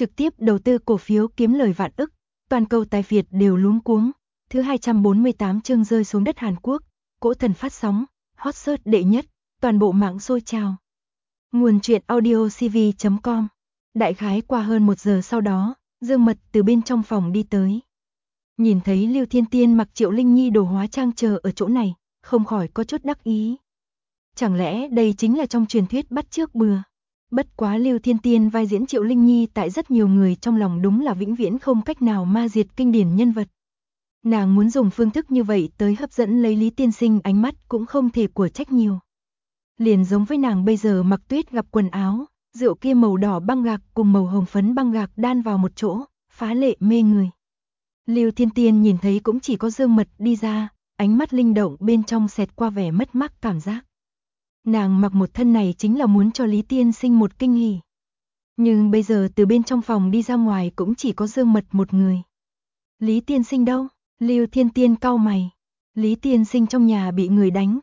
trực tiếp đầu tư cổ phiếu kiếm lời vạn ức, toàn cầu tài phiệt đều luống cuống. Thứ 248 chương rơi xuống đất Hàn Quốc, cỗ thần phát sóng, hot search đệ nhất, toàn bộ mạng sôi trào. Nguồn truyện audiocv.com. Đại khái qua hơn 1 giờ sau đó, Dương Mật từ bên trong phòng đi tới. Nhìn thấy Lưu Thiên Tiên mặc Triệu Linh Nhi đồ hóa trang chờ ở chỗ này, không khỏi có chút đắc ý. Chẳng lẽ đây chính là trong truyền thuyết bắt chước bừa? Bất quá Lưu Thiên Tiên vai diễn Triệu Linh Nhi tại rất nhiều người trong lòng đúng là vĩnh viễn không cách nào ma diệt kinh điển nhân vật. Nàng muốn dùng phương thức như vậy tới hấp dẫn lấy Lý Tiên Sinh ánh mắt cũng không thể của trách nhiều. Liền giống với nàng bây giờ mặc tuyết gặp quần áo, rượu kia màu đỏ băng gạc cùng màu hồng phấn băng gạc đan vào một chỗ, phá lệ mê người. Lưu Thiên Tiên nhìn thấy cũng chỉ có Dương Mật đi ra, ánh mắt linh động bên trong xẹt qua vẻ mất mát cảm giác. Nàng mặc một thân này chính là muốn cho Lý Tiên Sinh một kinh hỉ. Nhưng bây giờ từ bên trong phòng đi ra ngoài cũng chỉ có Dương Mật một người. Lý Tiên Sinh đâu? Lưu Thiên Tiên cau mày. Lý Tiên Sinh trong nhà bị người đánh.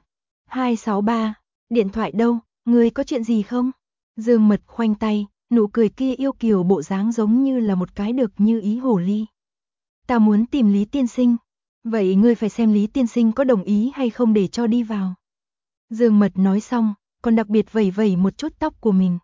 263, điện thoại đâu, người có chuyện gì không? Dương Mật khoanh tay, nụ cười kia yêu kiều bộ dáng giống như là một cái được như ý hồ ly. Ta muốn tìm Lý Tiên Sinh. Vậy ngươi phải xem Lý Tiên Sinh có đồng ý hay không để cho đi vào. Dương Mật nói xong, còn đặc biệt vẩy vẩy một chút tóc của mình.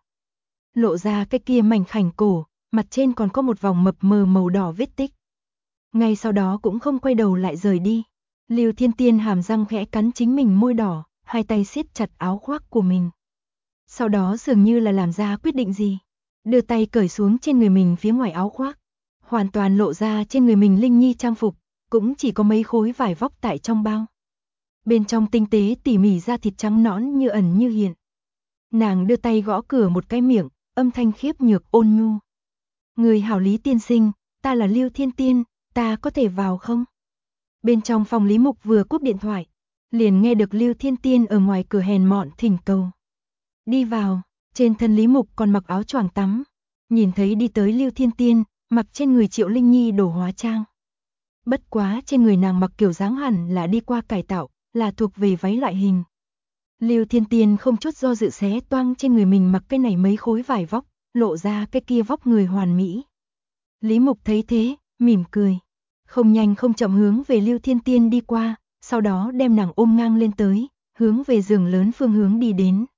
Lộ ra cái kia mảnh khảnh cổ, mặt trên còn có một vòng mập mờ màu đỏ vết tích. Ngay sau đó cũng không quay đầu lại rời đi. Lưu Thiên Tiên hàm răng khẽ cắn chính mình môi đỏ, hai tay siết chặt áo khoác của mình. Sau đó dường như là làm ra quyết định gì. Đưa tay cởi xuống trên người mình phía ngoài áo khoác. Hoàn toàn lộ ra trên người mình Linh Nhi trang phục, cũng chỉ có mấy khối vải vóc tại trong bao. Bên trong tinh tế tỉ mỉ da thịt trắng nõn như ẩn như hiện. Nàng đưa tay gõ cửa một cái miệng, âm thanh khiếp nhược ôn nhu. Người hảo Lý Tiên Sinh, ta là Lưu Thiên Tiên, ta có thể vào không? Bên trong phòng Lý Mục vừa cúp điện thoại, liền nghe được Lưu Thiên Tiên ở ngoài cửa hèn mọn thỉnh cầu. Đi vào, trên thân Lý Mục còn mặc áo choàng tắm. Nhìn thấy đi tới Lưu Thiên Tiên, mặc trên người Triệu Linh Nhi đồ hóa trang. Bất quá trên người nàng mặc kiểu dáng hẳn là đi qua cải tạo, là thuộc về váy loại hình. Lưu Thiên Tiên không chút do dự xé toang trên người mình mặc cái này mấy khối vải vóc, lộ ra cái kia vóc người hoàn mỹ. Lý Mục thấy thế, mỉm cười. Không nhanh không chậm hướng về Lưu Thiên Tiên đi qua, sau đó đem nàng ôm ngang lên tới, hướng về giường lớn phương hướng đi đến.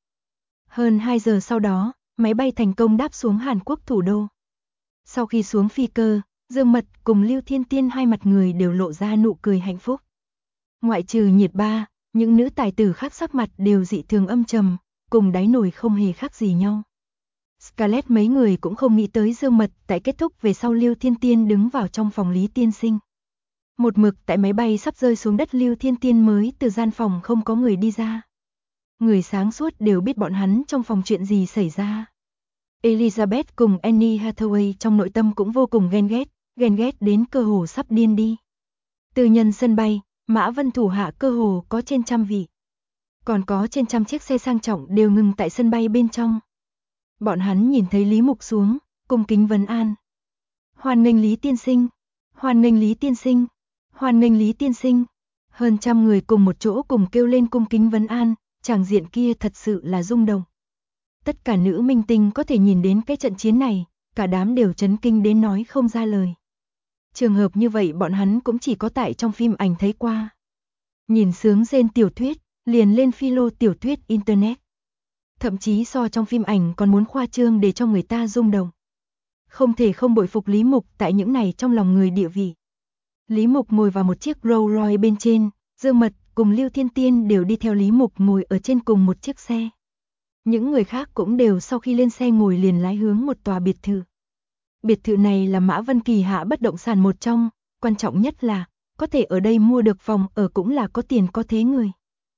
Hơn 2 giờ sau đó, máy bay thành công đáp xuống Hàn Quốc thủ đô. Sau khi xuống phi cơ, Dương Mật cùng Lưu Thiên Tiên hai mặt người đều lộ ra nụ cười hạnh phúc. Ngoại trừ Nhiệt Ba, những nữ tài tử khác sắc mặt đều dị thường âm trầm, cùng đáy nổi không hề khác gì nhau. Scarlett mấy người cũng không nghĩ tới Dương Mật tại kết thúc về sau Lưu Thiên Tiên đứng vào trong phòng Lý Tiên Sinh. Một mực tại máy bay sắp rơi xuống đất Lưu Thiên Tiên mới từ gian phòng không có người đi ra. Người sáng suốt đều biết bọn hắn trong phòng chuyện gì xảy ra. Elizabeth cùng Annie Hathaway trong nội tâm cũng vô cùng ghen ghét đến cơ hồ sắp điên đi. Tư nhân sân bay, Mã Vân thủ hạ cơ hồ có trên 100 vị. Còn có trên 100 chiếc xe sang trọng đều ngừng tại sân bay bên trong. Bọn hắn nhìn thấy Lý Mục xuống, cung kính vấn an. Hoan nghênh Lý Tiên Sinh, hoan nghênh Lý Tiên Sinh, hoan nghênh Lý Tiên Sinh. Hơn 100 người cùng một chỗ cùng kêu lên cung kính vấn an, tràng diện kia thật sự là rung động. Tất cả nữ minh tinh có thể nhìn đến cái trận chiến này, cả đám đều chấn kinh đến nói không ra lời. Trường hợp như vậy bọn hắn cũng chỉ có tại trong phim ảnh thấy qua. Nhìn sướng rên tiểu thuyết, liền lên philo tiểu thuyết internet. Thậm chí so trong phim ảnh còn muốn khoa trương để cho người ta rung động. Không thể không bội phục Lý Mục tại những này trong lòng người địa vị. Lý Mục ngồi vào một chiếc Rolls Royce bên trên, Dương Mật cùng Lưu Thiên Tiên đều đi theo Lý Mục ngồi ở trên cùng một chiếc xe. Những người khác cũng đều sau khi lên xe ngồi liền lái hướng một tòa biệt thự. Biệt thự này là Mã Vân kỳ hạ bất động sản một trong, quan trọng nhất là có thể ở đây mua được phòng ở cũng là có tiền có thế người.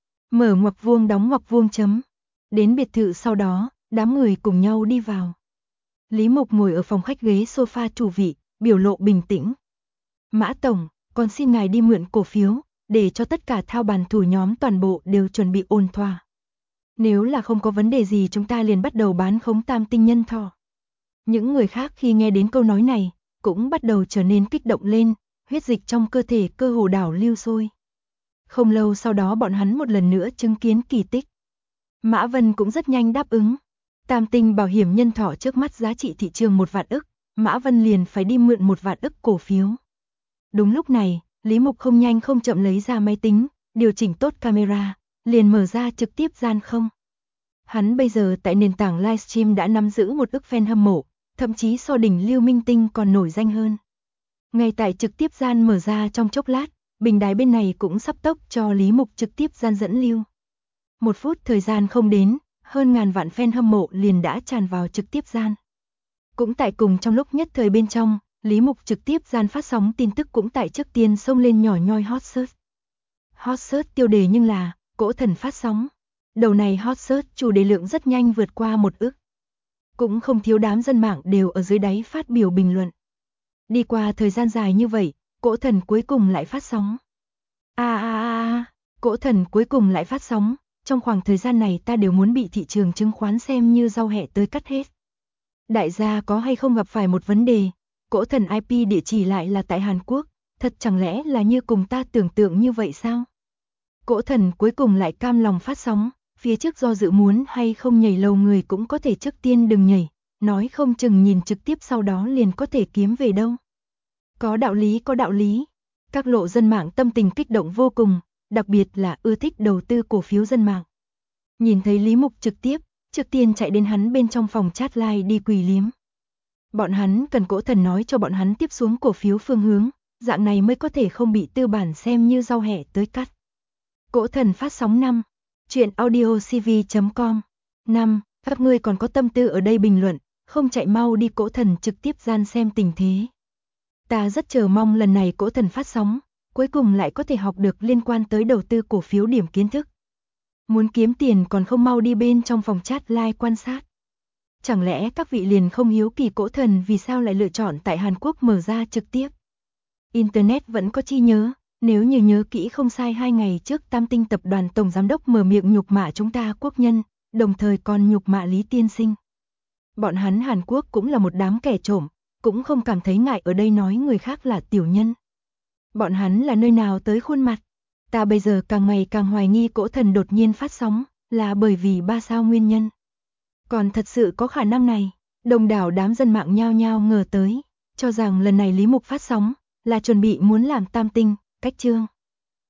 Mở ngoặc vuông đóng ngoặc vuông chấm. Đến biệt thự sau đó, đám người cùng nhau đi vào. Lý Mục ngồi ở phòng khách ghế sofa chủ vị, biểu lộ bình tĩnh. Mã Tổng, con xin ngài đi mượn cổ phiếu, để cho tất cả thao bàn thủ nhóm toàn bộ đều chuẩn bị ổn thỏa. Nếu là không có vấn đề gì chúng ta liền bắt đầu bán khống tam tinh nhân thọ. Những người khác khi nghe đến câu nói này, cũng bắt đầu trở nên kích động lên, huyết dịch trong cơ thể cơ hồ đảo lưu sôi. Không lâu sau đó bọn hắn một lần nữa chứng kiến kỳ tích. Mã Vân cũng rất nhanh đáp ứng. Tam tinh bảo hiểm nhân thọ trước mắt giá trị thị trường 1 vạn ức, Mã Vân liền phải đi mượn 1 vạn ức cổ phiếu. Đúng lúc này, Lý Mục không nhanh không chậm lấy ra máy tính, điều chỉnh tốt camera, liền mở ra trực tiếp gian không. Hắn bây giờ tại nền tảng livestream đã nắm giữ 1 ức fan hâm mộ, thậm chí so đỉnh Lưu Minh Tinh còn nổi danh hơn. Ngay tại trực tiếp gian mở ra trong chốc lát, bình đài bên này cũng sắp tốc cho Lý Mục trực tiếp gian dẫn lưu. 1 phút thời gian không đến, hơn ngàn vạn fan hâm mộ liền đã tràn vào trực tiếp gian. Cũng tại cùng trong lúc nhất thời bên trong, Lý Mục trực tiếp gian phát sóng tin tức cũng tại trước tiên xông lên nhỏ nhoi hot search. Hot search tiêu đề nhưng là Cỗ Thần phát sóng. Đầu này hot search chủ đề lượng rất nhanh vượt qua 1 ức. Cũng không thiếu đám dân mạng đều ở dưới đáy phát biểu bình luận. Đi qua thời gian dài như vậy, Cỗ Thần cuối cùng lại phát sóng. Cỗ Thần cuối cùng lại phát sóng, trong khoảng thời gian này ta đều muốn bị thị trường chứng khoán xem như rau hẹ tới cắt hết. Đại gia có hay không gặp phải một vấn đề, Cỗ Thần IP địa chỉ lại là tại Hàn Quốc, thật chẳng lẽ là như cùng ta tưởng tượng như vậy sao? Cỗ Thần cuối cùng lại cam lòng phát sóng, phía trước do dự muốn hay không nhảy lầu người cũng có thể trước tiên đừng nhảy, nói không chừng nhìn trực tiếp sau đó liền có thể kiếm về đâu. Có đạo lý. Các lộ dân mạng tâm tình kích động vô cùng, đặc biệt là ưa thích đầu tư cổ phiếu dân mạng. Nhìn thấy Lý Mục trực tiếp, trước tiên chạy đến hắn bên trong phòng chat live đi quỳ liếm. Bọn hắn cần Cỗ Thần nói cho bọn hắn tiếp xuống cổ phiếu phương hướng, dạng này mới có thể không bị tư bản xem như rau hẹ tới cắt. Cỗ Thần phát sóng 5. Chuyện audiocv.com 5. Các ngươi còn có tâm tư ở đây bình luận, không chạy mau đi Cỗ Thần trực tiếp gian xem tình thế. Ta rất chờ mong lần này Cỗ Thần phát sóng, cuối cùng lại có thể học được liên quan tới đầu tư cổ phiếu điểm kiến thức. Muốn kiếm tiền còn không mau đi bên trong phòng chat live quan sát. Chẳng lẽ các vị liền không hiếu kỳ Cỗ Thần vì sao lại lựa chọn tại Hàn Quốc mở ra trực tiếp? Internet vẫn có chi nhớ, nếu như nhớ kỹ không sai 2 ngày trước Tam Tinh tập đoàn tổng giám đốc mở miệng nhục mạ chúng ta quốc nhân, đồng thời còn nhục mạ Lý Tiên Sinh. Bọn hắn Hàn Quốc cũng là một đám kẻ trộm, cũng không cảm thấy ngại ở đây nói người khác là tiểu nhân. Bọn hắn là nơi nào tới khuôn mặt? Ta bây giờ càng ngày càng hoài nghi Cỗ Thần đột nhiên phát sóng, là bởi vì 3 sao nguyên nhân. Còn thật sự có khả năng này, đông đảo đám dân mạng nhao nhao ngờ tới, cho rằng lần này Lý Mục phát sóng, là chuẩn bị muốn làm Tam Tinh, cách chương.